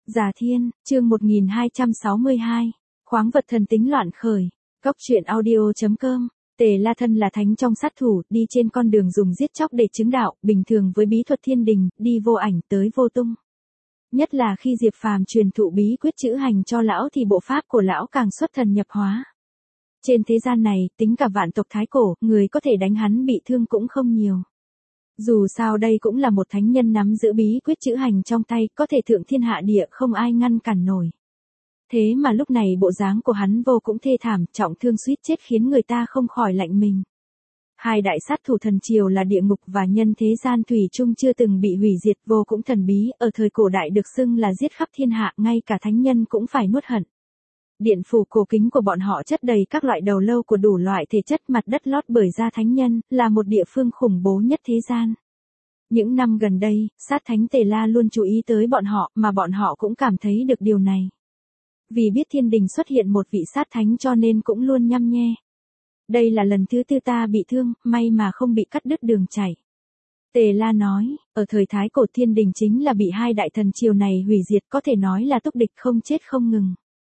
Già Thiên, chương 1262. Khoáng vật thần tính loạn khởi. Cóc truyện audio.com. Tề La thân là thánh trong sát thủ, đi trên con đường dùng giết chóc để chứng đạo, bình thường với bí thuật thiên đình, đi vô ảnh tới vô tung. Nhất là khi Diệp Phàm truyền thụ bí quyết chữ hành cho lão thì bộ pháp của lão càng xuất thần nhập hóa. Trên thế gian này, tính cả vạn tộc thái cổ, người có thể đánh hắn bị thương cũng không nhiều. Dù sao đây cũng là một thánh nhân nắm giữ bí quyết chữ hành trong tay, có thể thượng thiên hạ địa không ai ngăn cản nổi. Thế mà lúc này bộ dáng của hắn vô cũng thê thảm, trọng thương suýt chết khiến người ta không khỏi lạnh mình. Hai đại sát thủ thần triều là địa ngục và nhân thế gian thủy chung chưa từng bị hủy diệt, vô cũng thần bí, ở thời cổ đại được xưng là giết khắp thiên hạ, ngay cả thánh nhân cũng phải nuốt hận. Điện phủ cổ kính của bọn họ chất đầy các loại đầu lâu của đủ loại thể chất, mặt đất lót bởi da thánh nhân, là một địa phương khủng bố nhất thế gian. Những năm gần đây, sát thánh Tề La luôn chú ý tới bọn họ, mà bọn họ cũng cảm thấy được điều này. Vì biết thiên đình xuất hiện một vị sát thánh cho nên cũng luôn nhăm nhe. Đây là lần thứ tư ta bị thương, may mà không bị cắt đứt đường chảy. Tề La nói, ở thời thái cổ thiên đình chính là bị hai đại thần triều này hủy diệt, có thể nói là túc địch không chết không ngừng.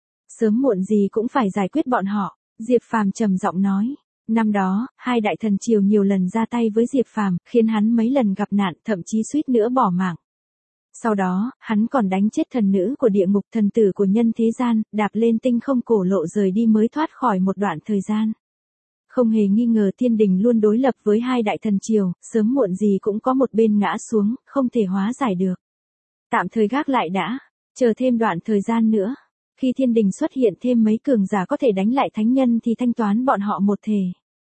Sớm muộn gì cũng phải giải quyết bọn họ, Diệp Phàm trầm giọng nói. Năm đó, hai đại thần triều nhiều lần ra tay với Diệp Phàm, khiến hắn mấy lần gặp nạn, thậm chí suýt nữa bỏ mạng. Sau đó, hắn còn đánh chết thần nữ của địa ngục, thần tử của nhân thế gian, đạp lên tinh không cổ lộ rời đi mới thoát khỏi một đoạn thời gian. Không hề nghi ngờ thiên đình luôn đối lập với hai đại thần triều, sớm muộn gì cũng có một bên ngã xuống, không thể hóa giải được. Tạm thời gác lại đã, chờ thêm đoạn thời gian nữa. Khi thiên đình xuất hiện thêm mấy cường giả có thể đánh lại thánh nhân thì thanh toán bọn họ một thể.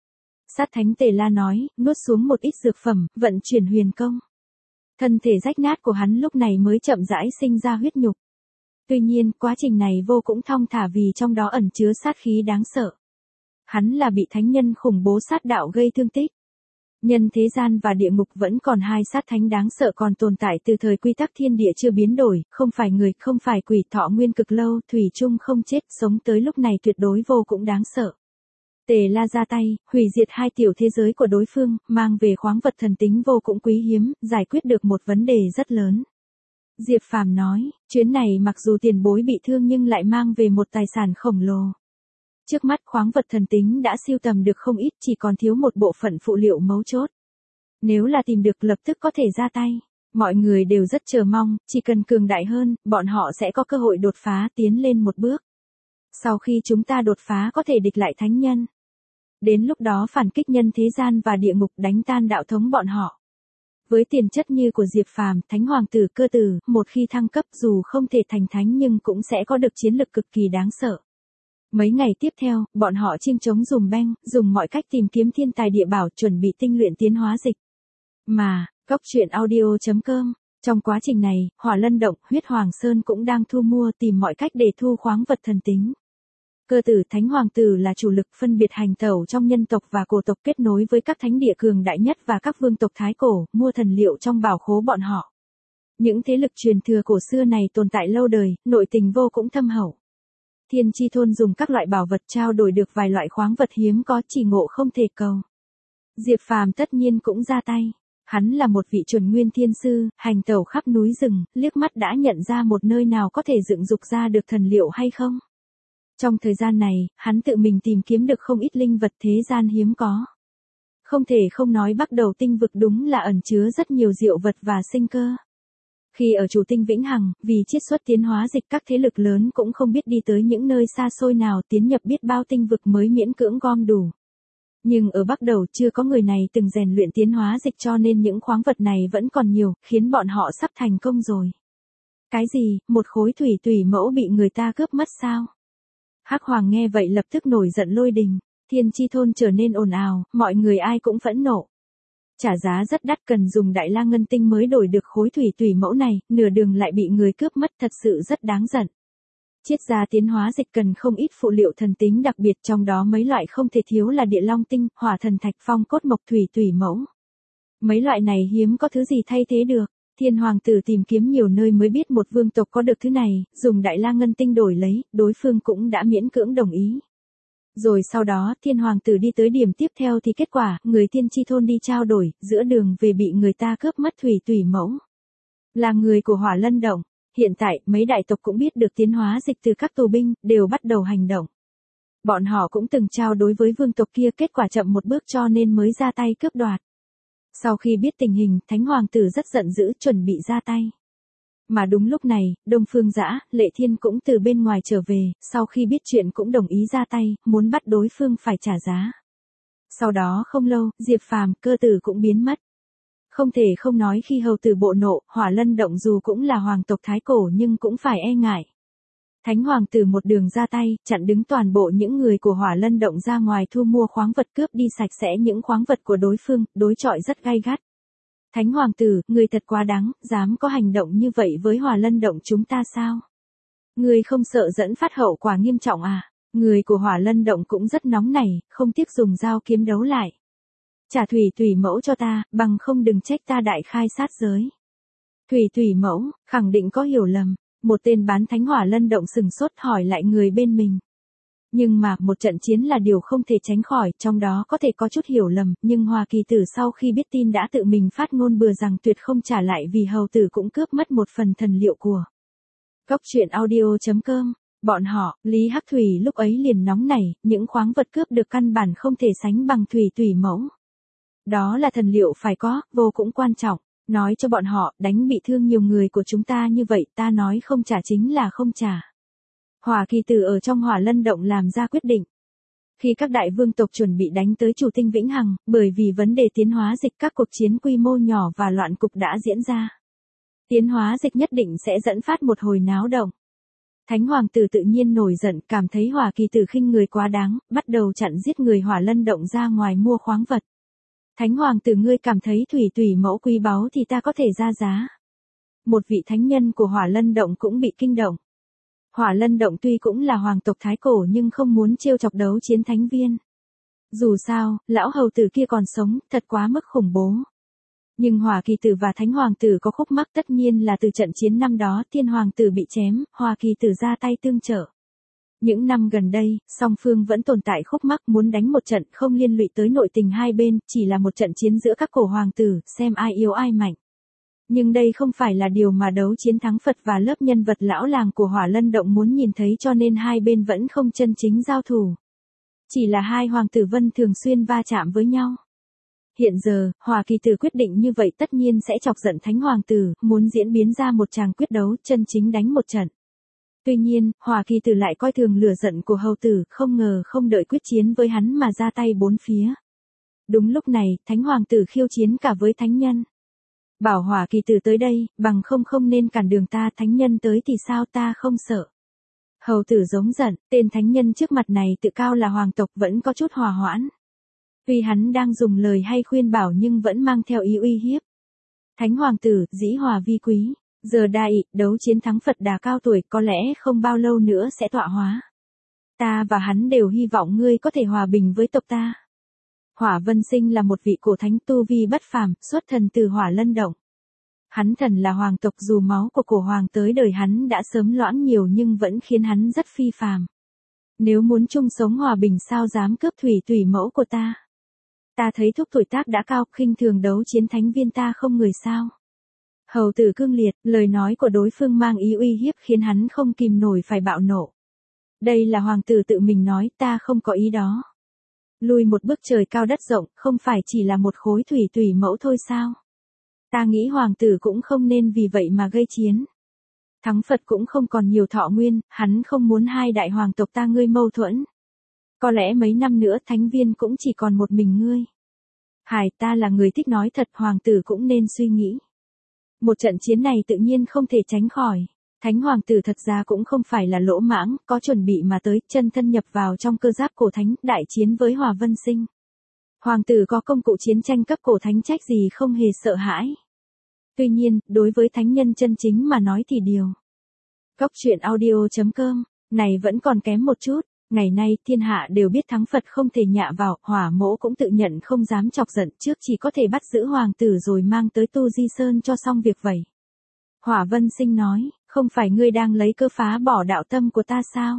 Sát thánh Tề La nói, nuốt xuống một ít dược phẩm, vận chuyển huyền công. Thân thể rách nát của hắn lúc này mới chậm rãi sinh ra huyết nhục. Tuy nhiên, quá trình này vô cũng thong thả vì trong đó ẩn chứa sát khí đáng sợ. Hắn là bị thánh nhân khủng bố sát đạo gây thương tích. Nhân thế gian và địa ngục vẫn còn hai sát thánh đáng sợ còn tồn tại từ thời quy tắc thiên địa chưa biến đổi, không phải người, không phải quỷ, thọ nguyên cực lâu, thủy chung không chết, sống tới lúc này tuyệt đối vô cũng đáng sợ. Tề La ra tay, hủy diệt hai tiểu thế giới của đối phương, mang về khoáng vật thần tính vô cũng quý hiếm, giải quyết được một vấn đề rất lớn. Diệp Phàm nói, chuyến này mặc dù tiền bối bị thương nhưng lại mang về một tài sản khổng lồ. Trước mắt khoáng vật thần tính đã sưu tầm được không ít, chỉ còn thiếu một bộ phận phụ liệu mấu chốt. Nếu là tìm được lập tức có thể ra tay. Mọi người đều rất chờ mong, chỉ cần cường đại hơn, bọn họ sẽ có cơ hội đột phá tiến lên một bước. Sau khi chúng ta đột phá có thể địch lại thánh nhân. Đến lúc đó phản kích nhân thế gian và địa ngục đánh tan đạo thống bọn họ. Với tiền chất như của Diệp Phàm, Thánh Hoàng tử Cơ Tử, một khi thăng cấp dù không thể thành thánh nhưng cũng sẽ có được chiến lực cực kỳ đáng sợ. Mấy ngày tiếp theo, bọn họ chiêng trống dùm beng, dùng mọi cách tìm kiếm thiên tài địa bảo chuẩn bị tinh luyện tiến hóa dịch. Mà, Cóc truyện audio.com, trong quá trình này, Hỏa Lân Động, Huyết Hoàng Sơn cũng đang thu mua tìm mọi cách để thu khoáng vật thần tính. Cơ Tử Thánh Hoàng tử là chủ lực phân biệt hành tẩu trong nhân tộc và cổ tộc kết nối với các thánh địa cường đại nhất và các vương tộc thái cổ, mua thần liệu trong bảo khố bọn họ. Những thế lực truyền thừa cổ xưa này tồn tại lâu đời, nội tình vô cũng thâm hậu. Thiên Chi Thôn dùng các loại bảo vật trao đổi được vài loại khoáng vật hiếm có, chỉ ngộ không thể cầu. Diệp Phàm tất nhiên cũng ra tay. Hắn là một vị chuẩn nguyên thiên sư, hành tẩu khắp núi rừng, liếc mắt đã nhận ra một nơi nào có thể dựng dục ra được thần liệu hay không. Trong thời gian này, hắn tự mình tìm kiếm được không ít linh vật thế gian hiếm có. Không thể không nói Bắc Đầu tinh vực đúng là ẩn chứa rất nhiều diệu vật và sinh cơ. Khi ở chủ tinh Vĩnh Hằng, vì chiết xuất tiến hóa dịch các thế lực lớn cũng không biết đi tới những nơi xa xôi nào tiến nhập biết bao tinh vực mới miễn cưỡng gom đủ. Nhưng ở Bắc Đầu chưa có người này từng rèn luyện tiến hóa dịch cho nên những khoáng vật này vẫn còn nhiều, khiến bọn họ sắp thành công rồi. Cái gì, một khối thủy tủy mẫu bị người ta cướp mất sao? Hắc Hoàng nghe vậy lập tức nổi giận lôi đình, Thiên Chi Thôn trở nên ồn ào, mọi người ai cũng phẫn nộ. Trả giá rất đắt, cần dùng đại la ngân tinh mới đổi được khối thủy tủy mẫu này, nửa đường lại bị người cướp mất, thật sự rất đáng giận. Chiết ra tiến hóa dịch cần không ít phụ liệu thần tính đặc biệt, trong đó mấy loại không thể thiếu là địa long tinh, hỏa thần thạch, phong cốt mộc, thủy tủy mẫu. Mấy loại này hiếm có thứ gì thay thế được. Thiên Hoàng tử tìm kiếm nhiều nơi mới biết một vương tộc có được thứ này, dùng đại la ngân tinh đổi lấy, đối phương cũng đã miễn cưỡng đồng ý. Rồi sau đó, Thiên Hoàng tử đi tới điểm tiếp theo thì kết quả, người Thiên Chi Thôn đi trao đổi, giữa đường về bị người ta cướp mất thủy tủy mẫu. Là người của Hỏa Lân Động. Hiện tại, mấy đại tộc cũng biết được tiến hóa dịch từ các tù binh, đều bắt đầu hành động. Bọn họ cũng từng trao đối với vương tộc kia, kết quả chậm một bước cho nên mới ra tay cướp đoạt. Sau khi biết tình hình, Thánh Hoàng tử rất giận dữ, chuẩn bị ra tay. Mà đúng lúc này, Đông Phương Dã, Lệ Thiên cũng từ bên ngoài trở về, sau khi biết chuyện cũng đồng ý ra tay, muốn bắt đối phương phải trả giá. Sau đó không lâu, Diệp Phàm, Cơ Tử cũng biến mất. Không thể không nói khi hầu tử bộ nộ, Hỏa Lân động dù cũng là hoàng tộc thái cổ nhưng cũng phải e ngại. Thánh Hoàng tử một đường ra tay, chặn đứng toàn bộ những người của Hỏa Lân động ra ngoài thu mua khoáng vật, cướp đi sạch sẽ những khoáng vật của đối phương, đối chọi rất gay gắt. Thánh Hoàng tử, người thật quá đáng, dám có hành động như vậy với Hỏa Lân động chúng ta sao? Người không sợ dẫn phát hậu quả nghiêm trọng à? Người của Hỏa Lân động cũng rất nóng nảy, không tiếc dùng dao kiếm đấu lại. Trả Thủy Thủy mẫu cho ta, bằng không đừng trách ta đại khai sát giới. Thủy Thủy mẫu, khẳng định có hiểu lầm. Một tên bán thánh Hỏa Lân động sừng sốt hỏi lại người bên mình. Nhưng mà, một trận chiến là điều không thể tránh khỏi, trong đó có thể có chút hiểu lầm, nhưng Hoa Kỳ Tử sau khi biết tin đã tự mình phát ngôn bừa rằng tuyệt không trả lại vì hầu tử cũng cướp mất một phần thần liệu của. Góc truyện audio.com. Bọn họ, Lý Hắc Thủy lúc ấy liền nóng nảy, những khoáng vật cướp được căn bản không thể sánh bằng Thủy Thủy mẫu. Đó là thần liệu phải có, vô cũng quan trọng. Nói cho bọn họ, đánh bị thương nhiều người của chúng ta như vậy, ta nói không trả chính là không trả. Hỏa Kỳ Tử ở trong Hỏa Lân động làm ra quyết định. Khi các đại vương tộc chuẩn bị đánh tới Chủ Tinh Vĩnh Hằng, bởi vì vấn đề tiến hóa dịch các cuộc chiến quy mô nhỏ và loạn cục đã diễn ra. Tiến hóa dịch nhất định sẽ dẫn phát một hồi náo động. Thánh Hoàng tử tự nhiên nổi giận, cảm thấy Hỏa Kỳ Tử khinh người quá đáng, bắt đầu chặn giết người Hỏa Lân động ra ngoài mua khoáng vật. Thánh Hoàng tử, ngươi cảm thấy Thủy Thủy mẫu quý báu thì ta có thể ra giá. Một vị thánh nhân của Hỏa Lân động cũng bị kinh động. Hỏa Lân động tuy cũng là hoàng tộc thái cổ nhưng không muốn trêu chọc đấu chiến thánh viên. Dù sao, lão hầu tử kia còn sống, thật quá mức khủng bố. Nhưng Hỏa Kỳ Tử và Thánh Hoàng tử có khúc mắc, tất nhiên là từ trận chiến năm đó Thiên Hoàng tử bị chém, Hỏa Kỳ Tử ra tay tương trợ. Những năm gần đây, song phương vẫn tồn tại khúc mắc, muốn đánh một trận không liên lụy tới nội tình hai bên, chỉ là một trận chiến giữa các cổ hoàng tử, xem ai yếu ai mạnh. Nhưng đây không phải là điều mà đấu chiến thắng Phật và lớp nhân vật lão làng của Hỏa Lân động muốn nhìn thấy, cho nên hai bên vẫn không chân chính giao thủ. Chỉ là hai hoàng tử vân thường xuyên va chạm với nhau. Hiện giờ, Hỏa Kỳ Tử quyết định như vậy tất nhiên sẽ chọc giận Thánh Hoàng tử, muốn diễn biến ra một tràng quyết đấu chân chính đánh một trận. Tuy nhiên, Hỏa Kỳ Tử lại coi thường lửa giận của hầu tử, không ngờ không đợi quyết chiến với hắn mà ra tay bốn phía. Đúng lúc này, Thánh Hoàng tử khiêu chiến cả với thánh nhân. Bảo Hỏa Kỳ Tử tới đây, bằng không nên cản đường ta, thánh nhân tới thì sao, ta không sợ. Hầu tử giống giận, tên thánh nhân trước mặt này tự cao là hoàng tộc vẫn có chút hòa hoãn. Tuy hắn đang dùng lời hay khuyên bảo nhưng vẫn mang theo ý uy hiếp. Thánh Hoàng tử, dĩ hòa vi quý. Giờ đại, đấu chiến thắng Phật Đà cao tuổi, có lẽ không bao lâu nữa sẽ tọa hóa. Ta và hắn đều hy vọng ngươi có thể hòa bình với tộc ta. Hỏa Vân Sinh là một vị cổ thánh tu vi bất phàm, xuất thần từ Hỏa Lân động. Hắn thần là hoàng tộc, dù máu của cổ hoàng tới đời hắn đã sớm loãng nhiều nhưng vẫn khiến hắn rất phi phàm. Nếu muốn chung sống hòa bình sao dám cướp Thủy Thủy mẫu của ta. Ta thấy thúc tuổi tác đã cao, khinh thường đấu chiến thánh viên, ta không người sao. Hầu tử cương liệt, lời nói của đối phương mang ý uy hiếp khiến hắn không kìm nổi phải bạo nộ. Đây là hoàng tử tự mình nói, ta không có ý đó. Lùi một bước, trời cao đất rộng, không phải chỉ là một khối Thủy Thủy mẫu thôi sao? Ta nghĩ hoàng tử cũng không nên vì vậy mà gây chiến. Thắng Phật cũng không còn nhiều thọ nguyên, hắn không muốn hai đại hoàng tộc ta ngươi mâu thuẫn. Có lẽ mấy năm nữa thánh viên cũng chỉ còn một mình ngươi. Hải, ta là người thích nói thật, hoàng tử cũng nên suy nghĩ. Một trận chiến này tự nhiên không thể tránh khỏi. Thánh Hoàng tử thật ra cũng không phải là lỗ mãng, có chuẩn bị mà tới, chân thân nhập vào trong cơ giáp cổ thánh, đại chiến với Hỏa Vân Sinh. Hoàng tử có công cụ chiến tranh cấp cổ thánh, trách gì không hề sợ hãi. Tuy nhiên, đối với thánh nhân chân chính mà nói thì điều. Góc truyện audio.com, này vẫn còn kém một chút. Ngày nay, thiên hạ đều biết thắng Phật không thể nhạ vào, Hỏa mỗ cũng tự nhận không dám chọc giận, trước chỉ có thể bắt giữ hoàng tử rồi mang tới Tu Di Sơn cho xong việc vậy. Hỏa Vân Sinh nói, không phải ngươi đang lấy cơ phá bỏ đạo tâm của ta sao?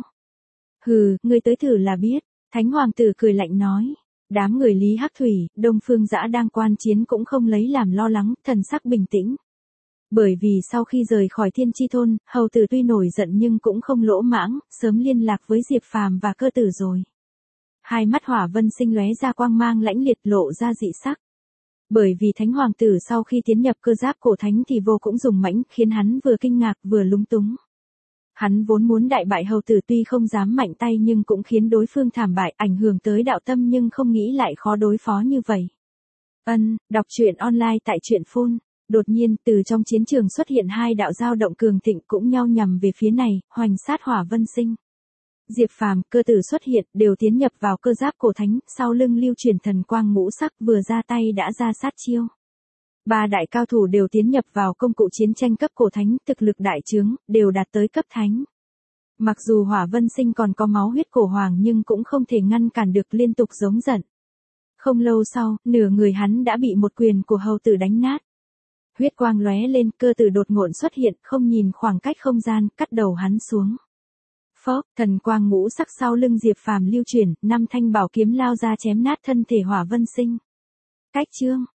Hừ, ngươi tới thử là biết. Thánh Hoàng tử cười lạnh nói. Đám người Lý Hắc Thủy, Đông Phương Dã đang quan chiến cũng không lấy làm lo lắng, thần sắc bình tĩnh. Bởi vì sau khi rời khỏi Thiên Chi thôn, hầu tử tuy nổi giận nhưng cũng không lỗ mãng, sớm liên lạc với Diệp Phàm và Cơ Tử rồi. Hai mắt Hỏa Vân Sinh lóe ra quang mang lãnh liệt lộ ra dị sắc. Bởi vì Thánh Hoàng tử sau khi tiến nhập cơ giáp cổ thánh thì vô cũng dùng mãnh, khiến hắn vừa kinh ngạc vừa lúng túng. Hắn vốn muốn đại bại hầu tử tuy không dám mạnh tay nhưng cũng khiến đối phương thảm bại, ảnh hưởng tới đạo tâm nhưng không nghĩ lại khó đối phó như vậy. Đọc truyện online tại truyện phone. Đột nhiên, từ trong chiến trường xuất hiện hai đạo dao động cường thịnh cũng nhau nhằm về phía này, hoành sát Hỏa Vân Sinh. Diệp Phàm, Cơ Tử xuất hiện, đều tiến nhập vào cơ giáp cổ thánh, sau lưng lưu truyền thần quang ngũ sắc vừa ra tay đã ra sát chiêu. Ba đại cao thủ đều tiến nhập vào công cụ chiến tranh cấp cổ thánh, thực lực đại trướng, đều đạt tới cấp thánh. Mặc dù Hỏa Vân Sinh còn có máu huyết cổ hoàng nhưng cũng không thể ngăn cản được liên tục giống giận. Không lâu sau, nửa người hắn đã bị một quyền của hầu tử đánh nát. Huyết quang lóe lên, Cơ Tử đột ngột xuất hiện, không nhìn khoảng cách không gian, cắt đầu hắn xuống. Phốc, thần quang ngũ sắc sau lưng Diệp Phàm lưu chuyển, 5 thanh bảo kiếm lao ra chém nát thân thể Hỏa Vân Sinh. Cách chương